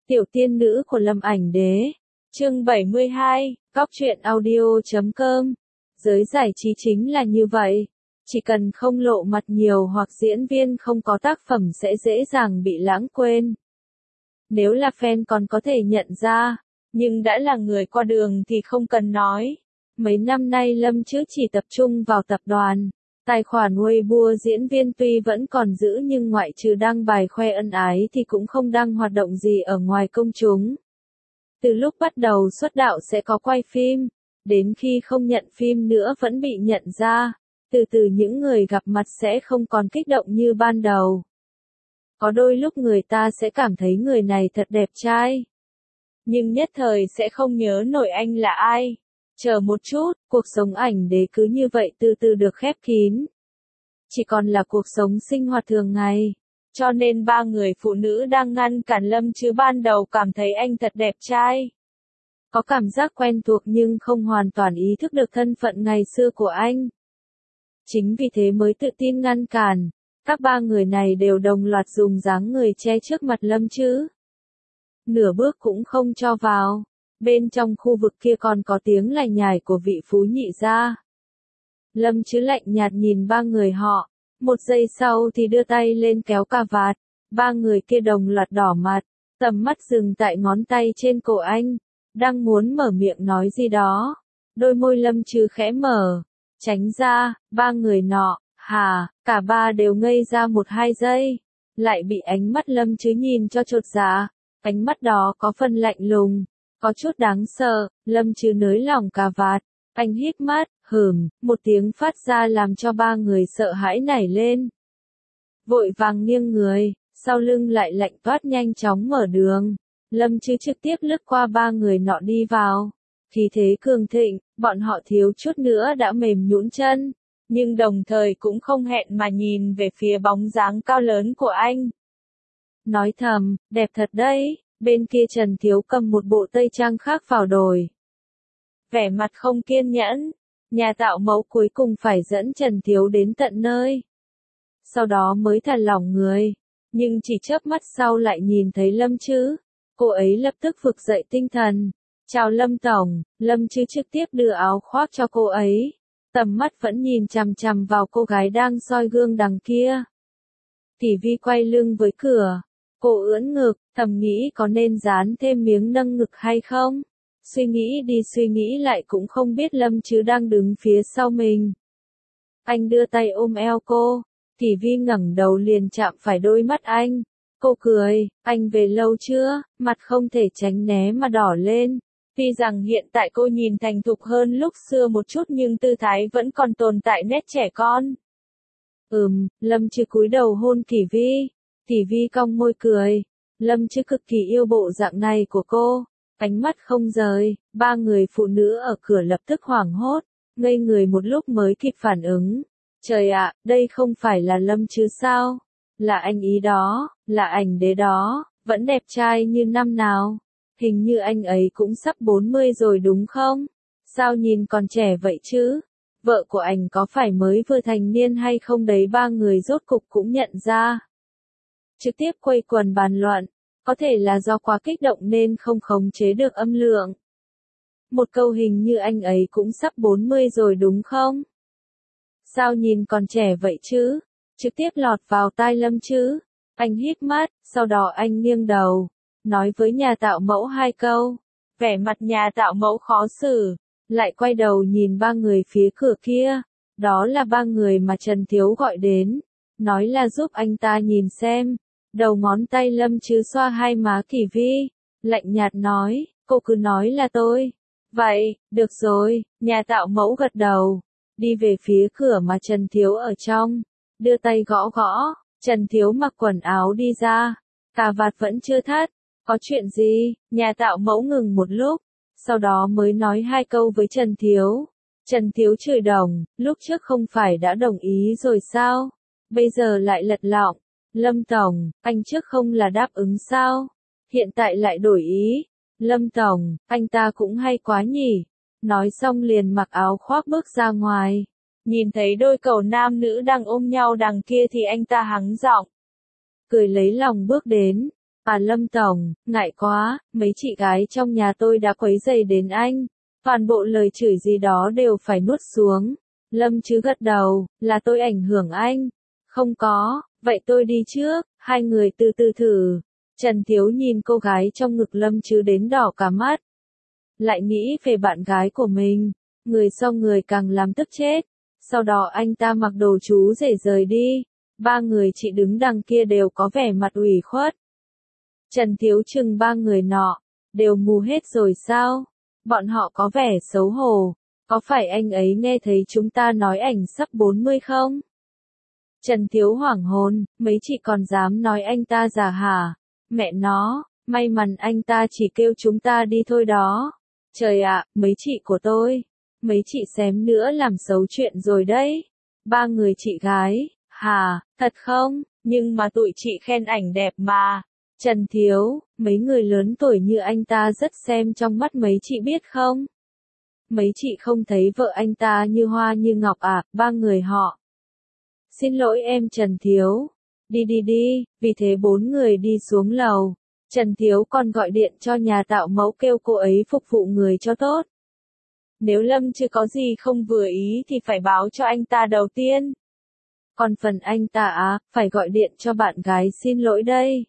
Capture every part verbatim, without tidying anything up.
Tiểu tiên nữ của Lâm Ảnh Đế. Chương bảy mươi hai, Cóc truyện audio chấm com. Giới giải trí chính là như vậy. Chỉ cần không lộ mặt nhiều hoặc diễn viên không có tác phẩm sẽ dễ dàng bị lãng quên. Nếu là fan còn có thể nhận ra, nhưng đã là người qua đường thì không cần nói. Mấy năm nay Lâm Chữ chỉ tập trung vào tập đoàn. Tài khoản Weibo diễn viên tuy vẫn còn giữ nhưng ngoại trừ đăng bài khoe ân ái thì cũng không đăng hoạt động gì ở ngoài công chúng. Từ lúc bắt đầu xuất đạo sẽ có quay phim, đến khi không nhận phim nữa vẫn bị nhận ra, từ từ những người gặp mặt sẽ không còn kích động như ban đầu. Có đôi lúc người ta sẽ cảm thấy người này thật đẹp trai, nhưng nhất thời sẽ không nhớ nổi anh là ai. Chờ một chút, cuộc sống ảnh đế cứ như vậy từ từ được khép kín. Chỉ còn là cuộc sống sinh hoạt thường ngày. Cho nên ba người phụ nữ đang ngăn cản Lâm Chữ ban đầu cảm thấy anh thật đẹp trai. Có cảm giác quen thuộc nhưng không hoàn toàn ý thức được thân phận ngày xưa của anh. Chính vì thế mới tự tin ngăn cản. Các ba người này đều đồng loạt dùng dáng người che trước mặt Lâm Chữ. Nửa bước cũng không cho vào. Bên trong khu vực kia còn có tiếng lải nhải của vị phú nhị gia. Lâm Chữ lạnh nhạt nhìn ba người họ, một giây sau thì đưa tay lên kéo cà vạt. Ba người kia đồng loạt đỏ mặt, tầm mắt dừng tại ngón tay trên cổ anh, đang muốn mở miệng nói gì đó. Đôi môi Lâm Chữ khẽ mở, tránh ra, ba người nọ, hà, cả ba đều ngây ra một hai giây, lại bị ánh mắt Lâm Chữ nhìn cho chột dạ. Ánh mắt đó có phần lạnh lùng, có chút đáng sợ. Lâm Chữ nới lỏng cà vạt, anh hít mắt, hừm, một tiếng phát ra làm cho ba người sợ hãi nảy lên. Vội vàng nghiêng người, sau lưng lại lạnh toát nhanh chóng mở đường. Lâm Chữ trực tiếp lướt qua ba người nọ đi vào. Khí thế cường thịnh, bọn họ thiếu chút nữa đã mềm nhũn chân, nhưng đồng thời cũng không hẹn mà nhìn về phía bóng dáng cao lớn của anh. Nói thầm, đẹp thật đấy. Bên kia Trần Thiếu cầm một bộ tây trang khác vào đổi. Vẻ mặt không kiên nhẫn, nhà tạo mẫu cuối cùng phải dẫn Trần Thiếu đến tận nơi. Sau đó mới thả lỏng người, nhưng chỉ chớp mắt sau lại nhìn thấy Lâm Chữ. Cô ấy lập tức vực dậy tinh thần. Chào Lâm Tổng. Lâm Chữ trực tiếp đưa áo khoác cho cô ấy. Tầm mắt vẫn nhìn chằm chằm vào cô gái đang soi gương đằng kia. Tỷ Vi quay lưng với cửa. Cô ưỡn ngực, thầm nghĩ có nên dán thêm miếng nâng ngực hay không? Suy nghĩ đi suy nghĩ lại cũng không biết Lâm Chữ đang đứng phía sau mình. Anh đưa tay ôm eo cô, Tỷ Vi ngẩng đầu liền chạm phải đôi mắt anh. Cô cười, anh về lâu chưa? Mặt không thể tránh né mà đỏ lên. Tuy rằng hiện tại cô nhìn thành thục hơn lúc xưa một chút nhưng tư thái vẫn còn tồn tại nét trẻ con. Ừm, Lâm Chữ cúi đầu hôn Tỷ Vi. Tỷ Vi cong môi cười. Lâm Chữ cực kỳ yêu bộ dạng này của cô, ánh mắt không rời. Ba người phụ nữ ở cửa lập tức hoảng hốt, ngây người một lúc mới kịp phản ứng. Trời ạ, đây không phải là Lâm Chữ sao? Là anh ý đó, là ảnh đế đó, vẫn đẹp trai như năm nào. Hình như anh ấy cũng sắp bốn mươi rồi đúng không? Sao nhìn còn trẻ vậy chứ? Vợ của anh có phải mới vừa thành niên hay không đấy? Ba người rốt cục cũng nhận ra. Trực tiếp quây quần bàn luận, có thể là do quá kích động nên không khống chế được âm lượng. Một câu hình như anh ấy cũng sắp bốn mươi rồi đúng không? Sao nhìn còn trẻ vậy chứ? Trực tiếp lọt vào tai Lâm Chữ. Anh hít mắt, sau đó anh nghiêng đầu, nói với nhà tạo mẫu hai câu. Vẻ mặt nhà tạo mẫu khó xử, lại quay đầu nhìn ba người phía cửa kia. Đó là ba người mà Trần Thiếu gọi đến, nói là giúp anh ta nhìn xem. Đầu ngón tay Lâm Chữ xoa hai má Tỷ Vi, lạnh nhạt nói, cô cứ nói là tôi. Vậy, được rồi, nhà tạo mẫu gật đầu, đi về phía cửa mà Trần Thiếu ở trong, đưa tay gõ gõ. Trần Thiếu mặc quần áo đi ra, cà vạt vẫn chưa thắt. Có chuyện gì? Nhà tạo mẫu ngừng một lúc, sau đó mới nói hai câu với Trần Thiếu. Trần Thiếu chửi đồng, lúc trước không phải đã đồng ý rồi sao? Bây giờ lại lật lọng. Lâm Tổng, anh trước không là đáp ứng sao? Hiện tại lại đổi ý. Lâm Tổng, anh ta cũng hay quá nhỉ. Nói xong liền mặc áo khoác bước ra ngoài. Nhìn thấy đôi cầu nam nữ đang ôm nhau đằng kia thì anh ta hắng giọng. Cười lấy lòng bước đến. À Lâm Tổng, ngại quá, mấy chị gái trong nhà tôi đã quấy rầy đến anh. Toàn bộ lời chửi gì đó đều phải nuốt xuống. Lâm Chứ gật đầu, là tôi ảnh hưởng anh. Không có, vậy tôi đi trước, hai người từ từ thử. Trần Thiếu nhìn cô gái trong ngực Lâm Chứ đến đỏ cả mắt. Lại nghĩ về bạn gái của mình, người sau người càng làm tức chết. Sau đó anh ta mặc đồ chú rể rời đi. Ba người chị đứng đằng kia đều có vẻ mặt ủy khuất. Trần Thiếu chừng ba người nọ, đều mù hết rồi sao? Bọn họ có vẻ xấu hổ. Có phải anh ấy nghe thấy chúng ta nói ảnh sắp bốn mươi không? Trần Thiếu hoảng hồn, mấy chị còn dám nói anh ta già hả? Mẹ nó, may mắn anh ta chỉ kêu chúng ta đi thôi đó. Trời ạ, mấy chị của tôi, mấy chị xém nữa làm xấu chuyện rồi đấy. Ba người chị gái, hà, thật không? Nhưng mà tụi chị khen ảnh đẹp mà. Trần Thiếu, mấy người lớn tuổi như anh ta rất xem trong mắt mấy chị biết không? Mấy chị không thấy vợ anh ta như hoa như ngọc à, ba người họ. Xin lỗi em Trần Thiếu. Đi đi đi, vì thế bốn người đi xuống lầu. Trần Thiếu còn gọi điện cho nhà tạo mẫu kêu cô ấy phục vụ người cho tốt. Nếu Lâm chưa có gì không vừa ý thì phải báo cho anh ta đầu tiên. Còn phần anh ta á, phải gọi điện cho bạn gái xin lỗi đây.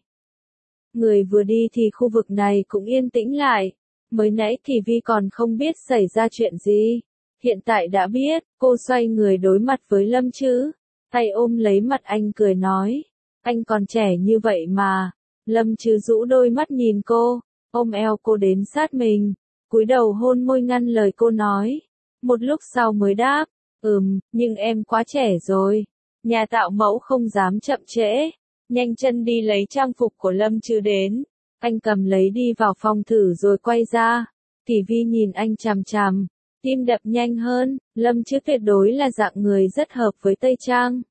Người vừa đi thì khu vực này cũng yên tĩnh lại. Mới nãy thì Vi còn không biết xảy ra chuyện gì. Hiện tại đã biết, cô xoay người đối mặt với Lâm Chứ. Tay ôm lấy mặt anh cười nói. Anh còn trẻ như vậy mà. Lâm Chứ rũ đôi mắt nhìn cô, ôm eo cô đến sát mình. Cúi đầu hôn môi ngăn lời cô nói. Một lúc sau mới đáp. Ừm, nhưng em quá trẻ rồi. Nhà tạo mẫu không dám chậm trễ. Nhanh chân đi lấy trang phục của Lâm Chứ đến. Anh cầm lấy đi vào phòng thử rồi quay ra. Tỷ Vi nhìn anh chằm chằm. Tim đập nhanh hơn. Lâm Chứ tuyệt đối là dạng người rất hợp với Tây Trang.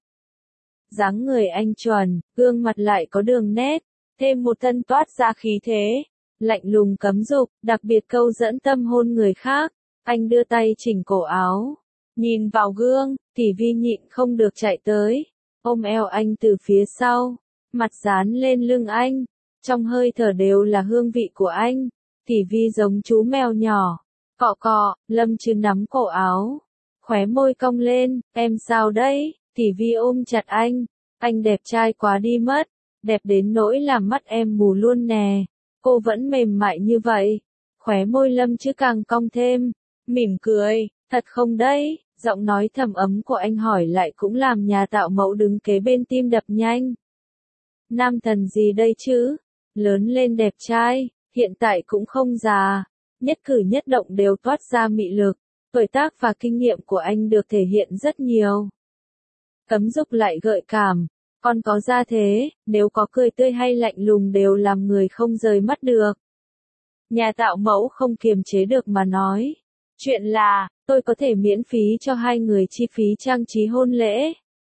Dáng người anh chuẩn, gương mặt lại có đường nét. Thêm một thân toát ra khí thế. Lạnh lùng cấm dục, đặc biệt câu dẫn tâm hôn người khác. Anh đưa tay chỉnh cổ áo. Nhìn vào gương, Tỷ Vi nhịn không được chạy tới. Ôm eo anh từ phía sau. Mặt dán lên lưng anh. Trong hơi thở đều là hương vị của anh. Tỷ Vi giống chú mèo nhỏ. Cọ cọ, Lâm Chứ nắm cổ áo. Khóe môi cong lên, em sao đấy? Tỷ Vi ôm chặt anh. Anh đẹp trai quá đi mất. Đẹp đến nỗi làm mắt em mù luôn nè. Cô vẫn mềm mại như vậy. Khóe môi Lâm Chứ càng cong thêm. Mỉm cười, thật không đấy? Giọng nói thầm ấm của anh hỏi lại cũng làm nhà tạo mẫu đứng kế bên tim đập nhanh. Nam thần gì đây chứ? Lớn lên đẹp trai, hiện tại cũng không già. Nhất cử nhất động đều toát ra mị lực. Tuổi tác và kinh nghiệm của anh được thể hiện rất nhiều. Cấm dục lại gợi cảm. Còn có ra thế, nếu có cười tươi hay lạnh lùng đều làm người không rời mắt được. Nhà tạo mẫu không kiềm chế được mà nói. Chuyện là, tôi có thể miễn phí cho hai người chi phí trang trí hôn lễ.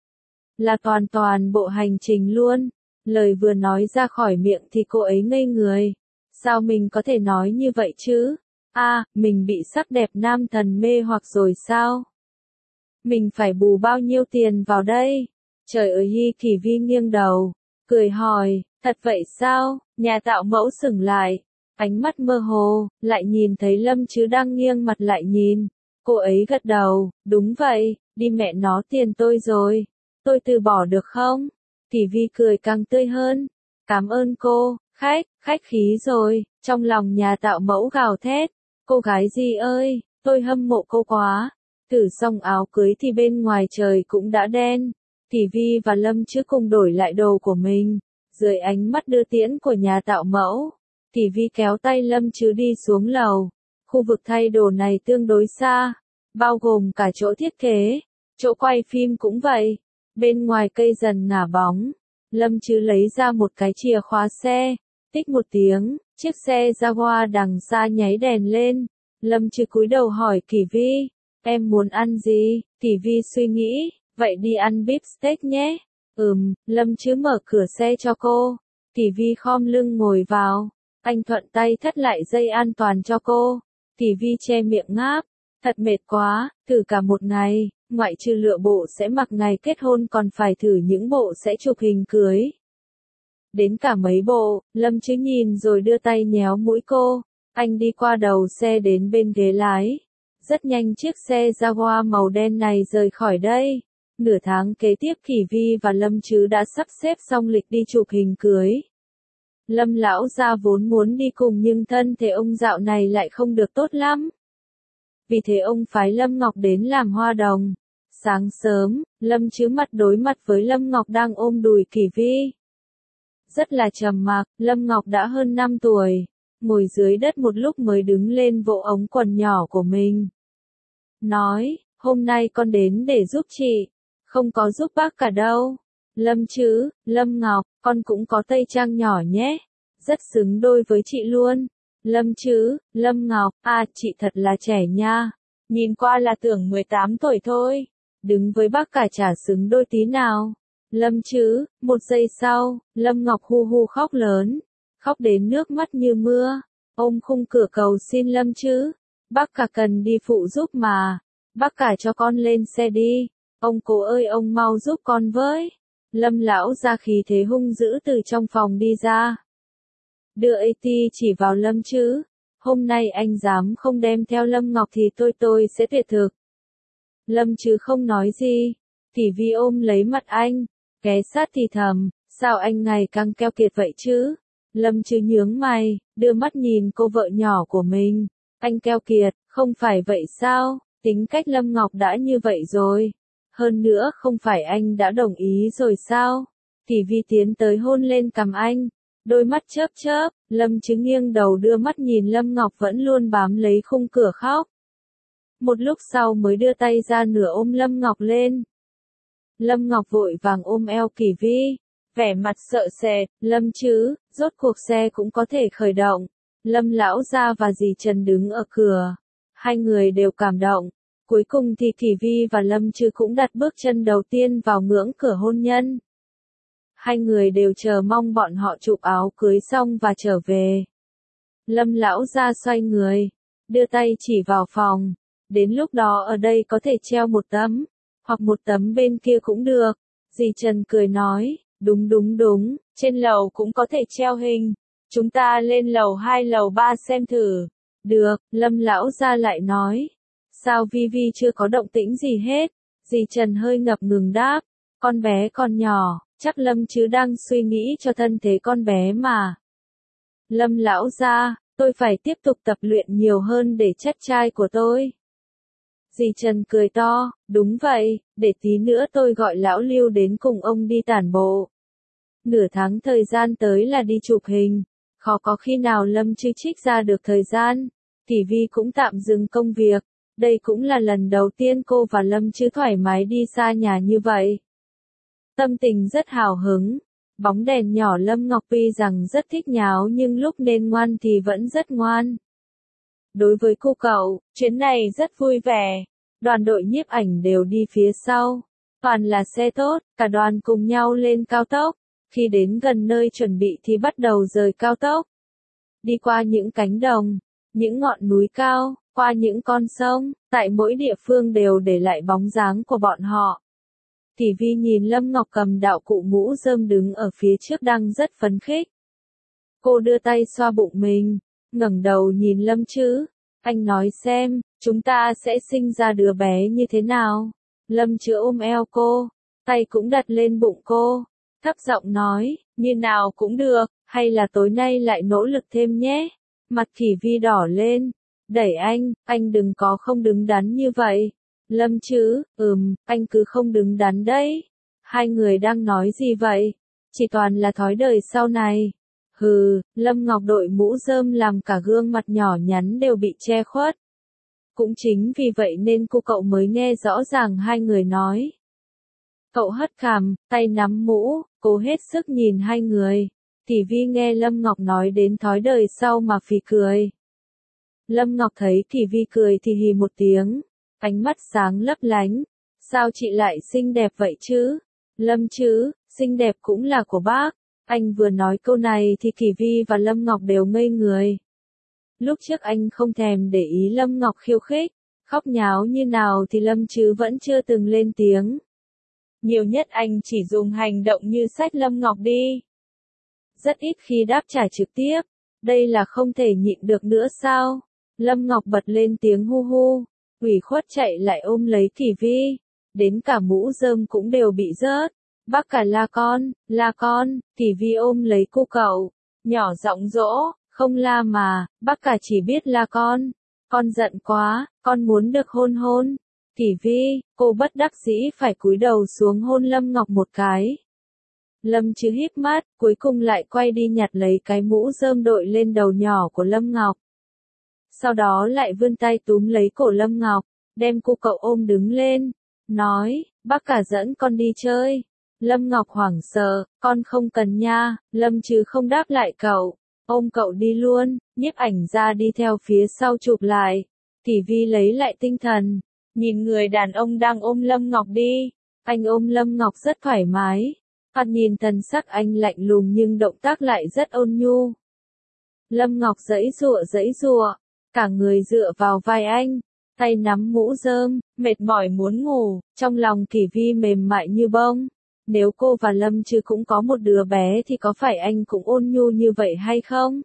Là toàn toàn bộ hành trình luôn. Lời vừa nói ra khỏi miệng thì cô ấy ngây người. Sao mình có thể nói như vậy chứ? À, mình bị sắc đẹp nam thần mê hoặc rồi sao? Mình phải bù bao nhiêu tiền vào đây? Trời ơi Hi Kỳ Vi nghiêng đầu, cười hỏi, thật vậy sao? Nhà tạo mẫu sững lại, ánh mắt mơ hồ, lại nhìn thấy Lâm Chứ đang nghiêng mặt lại nhìn. Cô ấy gật đầu, đúng vậy, đi mẹ nó tiền tôi rồi. Tôi từ bỏ được không? Kỳ Vi cười càng tươi hơn. Cảm ơn cô, khách, khách khí rồi. Trong lòng nhà tạo mẫu gào thét. Cô gái gì ơi, tôi hâm mộ cô quá. Thử xong áo cưới thì bên ngoài trời cũng đã đen. Tỷ Vi và Lâm Chứ cùng đổi lại đồ của mình. Dưới ánh mắt đưa tiễn của nhà tạo mẫu, Tỷ Vi kéo tay Lâm Chứ đi xuống lầu. Khu vực thay đồ này tương đối xa, bao gồm cả chỗ thiết kế, chỗ quay phim cũng vậy. Bên ngoài cây dần ngả bóng, Lâm Chứ lấy ra một cái chìa khóa xe. Tích một tiếng, chiếc xe Jaguar đằng xa nháy đèn lên. Lâm Chứ cúi đầu hỏi Kỳ Vi, em muốn ăn gì? Tỷ Vi suy nghĩ, vậy đi ăn beef steak nhé. Ừm, Lâm Chứ mở cửa xe cho cô. Tỷ Vi khom lưng ngồi vào. Anh thuận tay thắt lại dây an toàn cho cô. Tỷ Vi che miệng ngáp. Thật mệt quá, thử cả một ngày, ngoại trừ lựa bộ sẽ mặc ngày kết hôn còn phải thử những bộ sẽ chụp hình cưới. đến cả mấy bộ, Lâm Chứ nhìn rồi đưa tay nhéo mũi cô, anh đi qua đầu xe đến bên ghế lái. Rất nhanh chiếc xe Jaguar màu đen này rời khỏi đây. Nửa tháng kế tiếp Kỷ Vi và Lâm Chứ đã sắp xếp xong lịch đi chụp hình cưới. Lâm lão gia vốn muốn đi cùng nhưng thân thể ông dạo này lại không được tốt lắm. Vì thế ông phái Lâm Ngọc đến làm hoa đồng. Sáng sớm, Lâm Chứ mặt đối mặt với Lâm Ngọc đang ôm đùi Kỷ Vi. Rất là trầm mặc, Lâm Ngọc đã hơn năm tuổi, ngồi dưới đất một lúc mới đứng lên vỗ ống quần nhỏ của mình. Nói, hôm nay con đến để giúp chị, không có giúp bác cả đâu. Lâm Chứ, Lâm Ngọc, con cũng có tây trang nhỏ nhé, rất xứng đôi với chị luôn. Lâm Chứ, Lâm Ngọc, à chị thật là trẻ nha, nhìn qua là tưởng mười tám tuổi thôi, đứng với bác cả chả xứng đôi tí nào. Lâm Chứ, một giây sau, Lâm Ngọc hu hu khóc lớn, khóc đến nước mắt như mưa, ôm khung cửa cầu xin Lâm Chứ, bác cả cần đi phụ giúp mà, bác cả cho con lên xe đi, ông cố ơi ông mau giúp con với. Lâm lão ra khí thế hung dữ từ trong phòng đi ra. Đưa a tê chỉ vào Lâm Chứ, hôm nay anh dám không đem theo Lâm Ngọc thì tôi tôi sẽ tuyệt thực. Lâm Chứ không nói gì, Kỷ Vi ôm lấy mặt anh, ghé sát thì thầm, sao anh ngày càng keo kiệt vậy chứ? Lâm Chứ nhướng mày, đưa mắt nhìn cô vợ nhỏ của mình, anh keo kiệt, không phải vậy sao, tính cách Lâm Ngọc đã như vậy rồi. Hơn nữa không phải anh đã đồng ý rồi sao? Kỷ Vi tiến tới hôn lên cằm anh, đôi mắt chớp chớp, Lâm Chứ nghiêng đầu đưa mắt nhìn Lâm Ngọc vẫn luôn bám lấy khung cửa khóc. Một lúc sau mới đưa tay ra nửa ôm Lâm Ngọc lên. Lâm Ngọc vội vàng ôm eo Kỷ Vi, vẻ mặt sợ sệt, Lâm Chứ, rốt cuộc xe cũng có thể khởi động. Lâm lão gia và dì Trần đứng ở cửa, hai người đều cảm động. Cuối cùng thì Kỷ Vi và Lâm Chứ cũng đặt bước chân đầu tiên vào ngưỡng cửa hôn nhân. Hai người đều chờ mong bọn họ chụp áo cưới xong và trở về. Lâm lão gia xoay người, đưa tay chỉ vào phòng, đến lúc đó ở đây có thể treo một tấm, hoặc một tấm bên kia cũng được. Dì Trần cười nói, đúng đúng đúng, trên lầu cũng có thể treo hình, chúng ta lên lầu hai lầu ba xem thử. Được, Lâm lão gia lại nói. Sao Vi Vi chưa có động tĩnh gì hết? Dì Trần hơi ngập ngừng đáp, con bé còn nhỏ, chắc Lâm Chứ đang suy nghĩ cho thân thế con bé mà. Lâm lão gia, tôi phải tiếp tục tập luyện nhiều hơn để chất trai của tôi. Dì Trần cười to, đúng vậy, để tí nữa tôi gọi lão Lưu đến cùng ông đi tản bộ. Nửa tháng thời gian tới là đi chụp hình, khó có khi nào Lâm Chứ trích ra được thời gian. Kỷ Vi cũng tạm dừng công việc. Đây cũng là lần đầu tiên cô và Lâm Chứ thoải mái đi xa nhà như vậy. Tâm tình rất hào hứng. Bóng đèn nhỏ Lâm Ngọc tuy rằng rất thích nháo nhưng lúc nên ngoan thì vẫn rất ngoan. Đối với cô cậu, chuyến này rất vui vẻ. Đoàn đội nhiếp ảnh đều đi phía sau. Toàn là xe tốt, cả đoàn cùng nhau lên cao tốc. Khi đến gần nơi chuẩn bị thì bắt đầu rời cao tốc. Đi qua những cánh đồng, những ngọn núi cao, qua những con sông, tại mỗi địa phương đều để lại bóng dáng của bọn họ. Kỷ Vi nhìn Lâm Ngọc cầm đạo cụ mũ rơm đứng ở phía trước đang rất phấn khích. Cô đưa tay xoa bụng mình, ngẩng đầu nhìn Lâm Chứ, anh nói xem, chúng ta sẽ sinh ra đứa bé như thế nào? Lâm Chứ ôm eo cô, tay cũng đặt lên bụng cô, thấp giọng nói, như nào cũng được, hay là tối nay lại nỗ lực thêm nhé. Mặt Kỷ Vi đỏ lên, đẩy anh, anh đừng có không đứng đắn như vậy. Lâm Chứ, ừm, anh cứ không đứng đắn đấy. Hai người đang nói gì vậy? Chỉ toàn là thói đời sau này. Hừ, Lâm Ngọc đội mũ rơm làm cả gương mặt nhỏ nhắn đều bị che khuất. Cũng chính vì vậy nên cô cậu mới nghe rõ ràng hai người nói. Cậu hất cằm, tay nắm mũ, cố hết sức nhìn hai người. Kỷ Vi nghe Lâm Ngọc nói đến thói đời sau mà phì cười. Lâm Ngọc thấy Kỷ Vi cười thì hì một tiếng, ánh mắt sáng lấp lánh. Sao chị lại xinh đẹp vậy chứ? Lâm Chứ, xinh đẹp cũng là của bác. Anh vừa nói câu này thì Kỷ Vi và Lâm Ngọc đều ngây người. Lúc trước anh không thèm để ý Lâm Ngọc khiêu khích, khóc nháo như nào thì Lâm Chứ vẫn chưa từng lên tiếng. Nhiều nhất anh chỉ dùng hành động như xách Lâm Ngọc đi. rất ít khi đáp trả trực tiếp. Đây là không thể nhịn được nữa sao? Lâm Ngọc bật lên tiếng hu hu, ủy khuất chạy lại ôm lấy Kỳ Vi, đến cả mũ rơm cũng đều bị rớt. Bác cả la con, la con, Kỳ Vi ôm lấy cô cậu, nhỏ giọng dỗ, không la mà, bác cả chỉ biết la con. Con giận quá, con muốn được hôn hôn. Kỳ Vi, cô bất đắc dĩ phải cúi đầu xuống hôn Lâm Ngọc một cái. Lâm Trứ híp mắt, cuối cùng lại quay đi nhặt lấy cái mũ rơm đội lên đầu nhỏ của Lâm Ngọc. Sau đó lại vươn tay túm lấy cổ Lâm Ngọc, đem cô cậu ôm đứng lên, nói, bác cả dẫn con đi chơi. Lâm Ngọc hoảng sợ, con không cần nha. Lâm Trứ không đáp lại cậu, ôm cậu đi luôn. Nhiếp ảnh ra đi theo phía sau chụp lại. Kỳ Vi lấy lại tinh thần, nhìn người đàn ông đang ôm Lâm Ngọc đi. Anh ôm Lâm Ngọc rất thoải mái. Thoạt nhìn thần sắc anh lạnh lùng nhưng động tác lại rất ôn nhu. Lâm Ngọc giãy giụa giãy giụa, cả người dựa vào vai anh, tay nắm mũ rơm, mệt mỏi muốn ngủ, trong lòng Kỳ Vi mềm mại như bông. Nếu cô và Lâm Trứ cũng có một đứa bé thì có phải anh cũng ôn nhu như vậy hay không?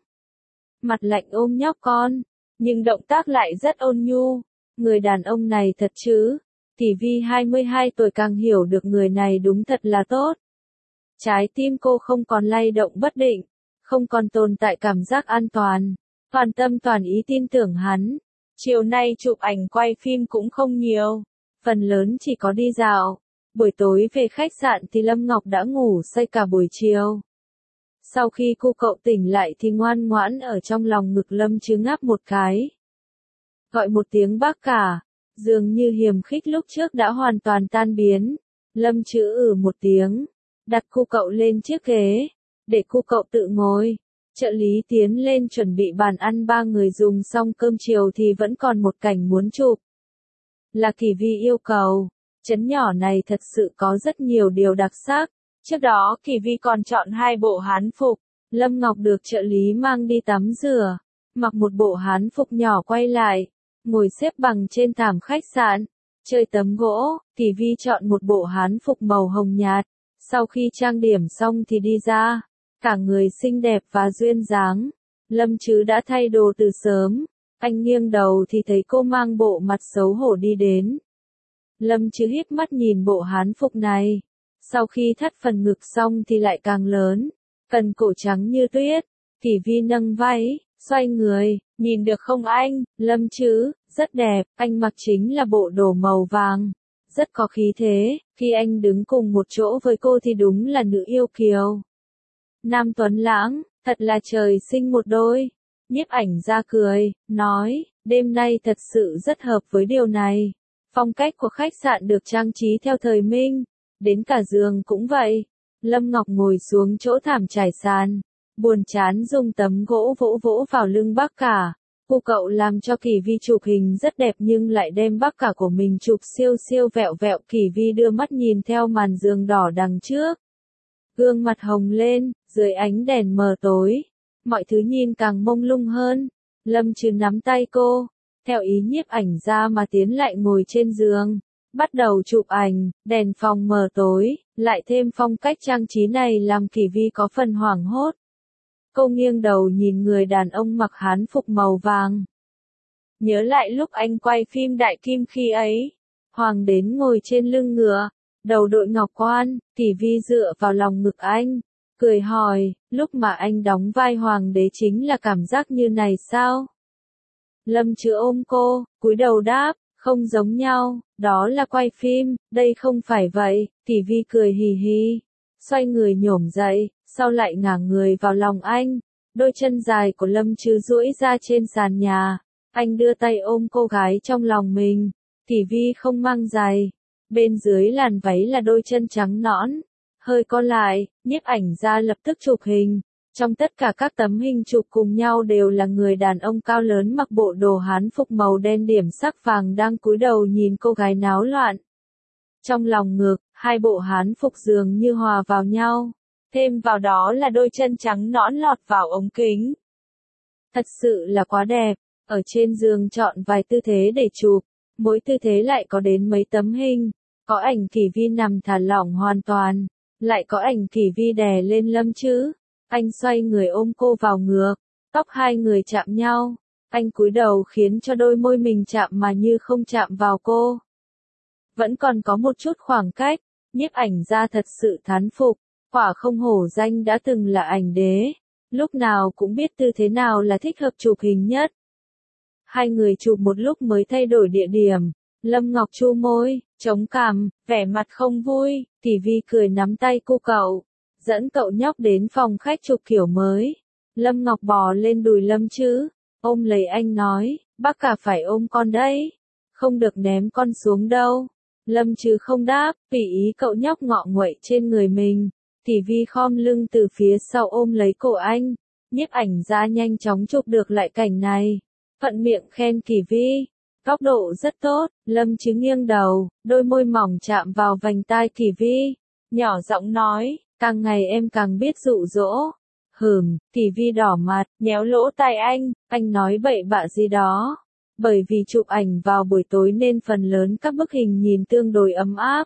Mặt lạnh ôm nhóc con, nhưng động tác lại rất ôn nhu. Người đàn ông này thật chứ? Kỳ Vi hai mươi hai tuổi càng hiểu được người này đúng thật là tốt. Trái tim cô không còn lay động bất định, không còn tồn tại cảm giác an toàn, toàn tâm toàn ý tin tưởng hắn. Chiều nay chụp ảnh quay phim cũng không nhiều, phần lớn chỉ có đi dạo. Buổi tối về khách sạn thì Lâm Ngọc đã ngủ say cả buổi chiều. Sau khi cô cậu tỉnh lại thì ngoan ngoãn ở trong lòng ngực Lâm Trứ ngáp một cái. Gọi một tiếng bác cả, dường như hiềm khích lúc trước đã hoàn toàn tan biến. Lâm Trứ ừ một tiếng, đặt cô cậu lên chiếc ghế, để cô cậu tự ngồi. Trợ lý tiến lên chuẩn bị bàn ăn, ba người dùng xong cơm chiều thì vẫn còn một cảnh muốn chụp. Là Kỳ Vi yêu cầu. Trấn nhỏ này thật sự có rất nhiều điều đặc sắc. Trước đó Kỳ Vi còn chọn hai bộ hán phục. Lâm Ngọc được trợ lý mang đi tắm rửa, mặc một bộ hán phục nhỏ quay lại, ngồi xếp bằng trên thảm khách sạn, chơi tấm gỗ. Kỳ Vi chọn một bộ hán phục màu hồng nhạt. Sau khi trang điểm xong thì đi ra, cả người xinh đẹp và duyên dáng. Lâm Trứ đã thay đồ từ sớm, anh nghiêng đầu thì thấy cô mang bộ mặt xấu hổ đi đến. Lâm Trứ híp mắt nhìn bộ hán phục này, sau khi thắt phần ngực xong thì lại càng lớn, cần cổ trắng như tuyết. Kỳ Vi nâng váy, xoay người, nhìn được không anh? Lâm Trứ, rất đẹp, anh mặc chính là bộ đồ màu vàng, rất có khí thế, khi anh đứng cùng một chỗ với cô thì đúng là nữ yêu kiều. Nam tuấn lãng, thật là trời sinh một đôi. Nhiếp ảnh ra cười, nói, đêm nay thật sự rất hợp với điều này. Phong cách của khách sạn được trang trí theo thời Minh, đến cả giường cũng vậy. Lâm Ngọc ngồi xuống chỗ thảm trải sàn, buồn chán dùng tấm gỗ vỗ vỗ vào lưng bác cả. Cô cậu làm cho Kỳ Vi chụp hình rất đẹp nhưng lại đem bác cả của mình chụp siêu siêu vẹo vẹo. Kỳ Vi đưa mắt nhìn theo màn giường đỏ đằng trước. Gương mặt hồng lên, dưới ánh đèn mờ tối, mọi thứ nhìn càng mông lung hơn. Lâm Trứ nắm tay cô, theo ý nhiếp ảnh ra mà tiến lại ngồi trên giường, bắt đầu chụp ảnh. Đèn phòng mờ tối, lại thêm phong cách trang trí này làm Kỳ Vi có phần hoảng hốt. Cô nghiêng đầu nhìn người đàn ông mặc hán phục màu vàng. Nhớ lại lúc anh quay phim Đại Kim khi ấy, Hoàng đến ngồi trên lưng ngựa, đầu đội ngọc quan. Kỳ Vi dựa vào lòng ngực anh, cười hỏi, lúc mà anh đóng vai Hoàng đế chính là cảm giác như này sao? Lâm Trứ ôm cô, cúi đầu đáp, không giống nhau, đó là quay phim, đây không phải vậy. Kỳ Vi cười hì hì, xoay người nhổm dậy, sau lại ngả người vào lòng anh. Đôi chân dài của Lâm Trứ duỗi ra trên sàn nhà, anh đưa tay ôm cô gái trong lòng mình. Kỳ Vi không mang giày, bên dưới làn váy là đôi chân trắng nõn, hơi co lại. Nhiếp ảnh ra lập tức chụp hình. Trong tất cả các tấm hình chụp cùng nhau đều là người đàn ông cao lớn mặc bộ đồ hán phục màu đen điểm sắc vàng đang cúi đầu nhìn cô gái náo loạn. Trong lòng ngực, hai bộ hán phục dường như hòa vào nhau, thêm vào đó là đôi chân trắng nõn lọt vào ống kính. Thật sự là quá đẹp. Ở trên giường chọn vài tư thế để chụp, mỗi tư thế lại có đến mấy tấm hình. Có ảnh Kỳ Vi nằm thả lỏng hoàn toàn, lại có ảnh Kỳ Vi đè lên Lâm Trứ. Anh xoay người ôm cô vào ngược, tóc hai người chạm nhau. Anh cúi đầu khiến cho đôi môi mình chạm mà như không chạm vào cô. Vẫn còn có một chút khoảng cách, nhiếp ảnh gia thật sự thán phục, quả không hổ danh đã từng là ảnh đế, lúc nào cũng biết tư thế nào là thích hợp chụp hình nhất. Hai người chụp một lúc mới thay đổi địa điểm, Lâm Ngọc chu môi, chống cằm, vẻ mặt không vui, Tỷ Vi cười nắm tay cô cậu, dẫn cậu nhóc đến phòng khách chụp kiểu mới. Lâm Ngọc bò lên đùi Lâm Trứ, ôm lấy anh nói, bác cả phải ôm con đấy, không được ném con xuống đâu. Lâm Trứ không đáp, vì ý cậu nhóc ngọ nguậy trên người mình. Tỷ Vi khom lưng từ phía sau ôm lấy cổ anh, nhiếp ảnh gia nhanh chóng chụp được lại cảnh này. Thuận miệng khen Tỷ Vi, góc độ rất tốt. Lâm Trứ nghiêng đầu, đôi môi mỏng chạm vào vành tai Tỷ Vi, nhỏ giọng nói, càng ngày em càng biết dụ dỗ. Hừm, Tỷ Vi đỏ mặt, nhéo lỗ tai anh, anh nói bậy bạ gì đó. Bởi vì chụp ảnh vào buổi tối nên phần lớn các bức hình nhìn tương đối ấm áp.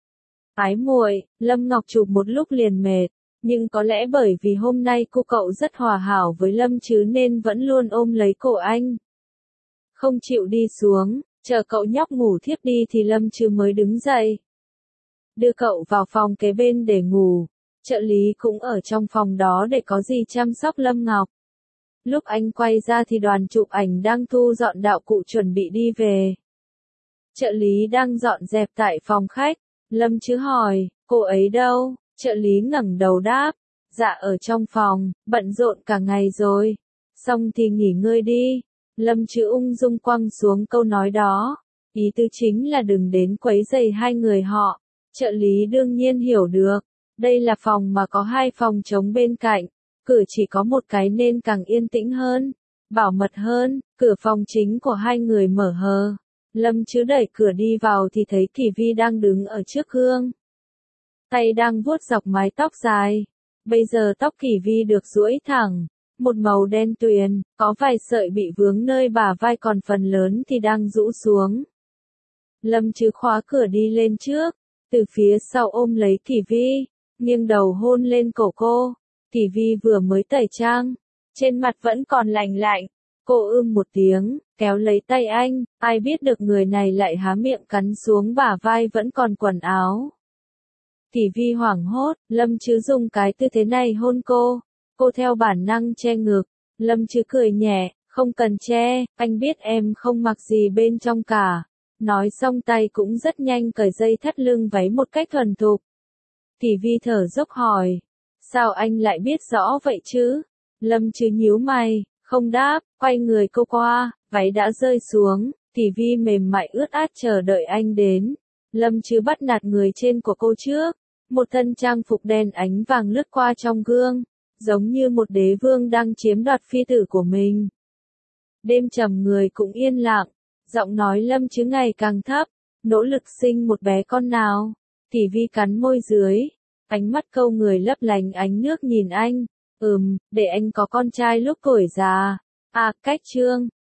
Ái muội, Lâm Ngọc chụp một lúc liền mệt, nhưng có lẽ bởi vì hôm nay cô cậu rất hòa hảo với Lâm Trứ nên vẫn luôn ôm lấy cổ anh. Không chịu đi xuống, chờ cậu nhóc ngủ thiếp đi thì Lâm Trứ mới đứng dậy. Đưa cậu vào phòng kế bên để ngủ, trợ lý cũng ở trong phòng đó để có gì chăm sóc Lâm Ngọc. Lúc anh quay ra thì đoàn chụp ảnh đang thu dọn đạo cụ chuẩn bị đi về. Trợ lý đang dọn dẹp tại phòng khách, Lâm Trứ hỏi, cô ấy đâu? Trợ lý ngẩng đầu đáp, dạ ở trong phòng, bận rộn cả ngày rồi. Xong thì nghỉ ngơi đi. Lâm Trứ ung dung quăng xuống câu nói đó. Ý tứ chính là đừng đến quấy rầy hai người họ. Trợ lý đương nhiên hiểu được. Đây là phòng mà có hai phòng trống bên cạnh. Cửa chỉ có một cái nên càng yên tĩnh hơn, bảo mật hơn. Cửa phòng chính của hai người mở hờ. Lâm Trứ đẩy cửa đi vào thì thấy Tỷ Vi đang đứng ở trước gương. Tay đang vuốt dọc mái tóc dài. Bây giờ tóc Tỷ Vi được duỗi thẳng, một màu đen tuyền, có vài sợi bị vướng nơi bả vai còn phần lớn thì đang rũ xuống. Lâm Trứ khóa cửa đi lên trước, từ phía sau ôm lấy Tỷ Vi, nghiêng đầu hôn lên cổ cô. Tỷ Vi vừa mới tẩy trang, trên mặt vẫn còn lạnh lạnh. Cô ưm một tiếng, kéo lấy tay anh, ai biết được người này lại há miệng cắn xuống bả vai vẫn còn quần áo. Tỷ Vi hoảng hốt, Lâm Trứ dùng cái tư thế này hôn cô, cô theo bản năng che ngực. Lâm Trứ cười nhẹ, không cần che, anh biết em không mặc gì bên trong cả. Nói xong tay cũng rất nhanh cởi dây thắt lưng váy một cách thuần thục. Tỷ Vi thở dốc hỏi, sao anh lại biết rõ vậy chứ? Lâm Trứ nhíu mày, không đáp, quay người cô qua, váy đã rơi xuống, Tỷ Vi mềm mại ướt át chờ đợi anh đến. Lâm Trứ bắt nạt người trên của cô trước, một thân trang phục đen ánh vàng lướt qua trong gương, giống như một đế vương đang chiếm đoạt phi tử của mình. Đêm trầm người cũng yên lặng, giọng nói Lâm Trứ ngày càng thấp, nỗ lực sinh một bé con nào. Tỷ Vi cắn môi dưới, ánh mắt câu người lấp lánh ánh nước nhìn anh. Ừm, để anh có con trai lúc tuổi già. À, cách chương.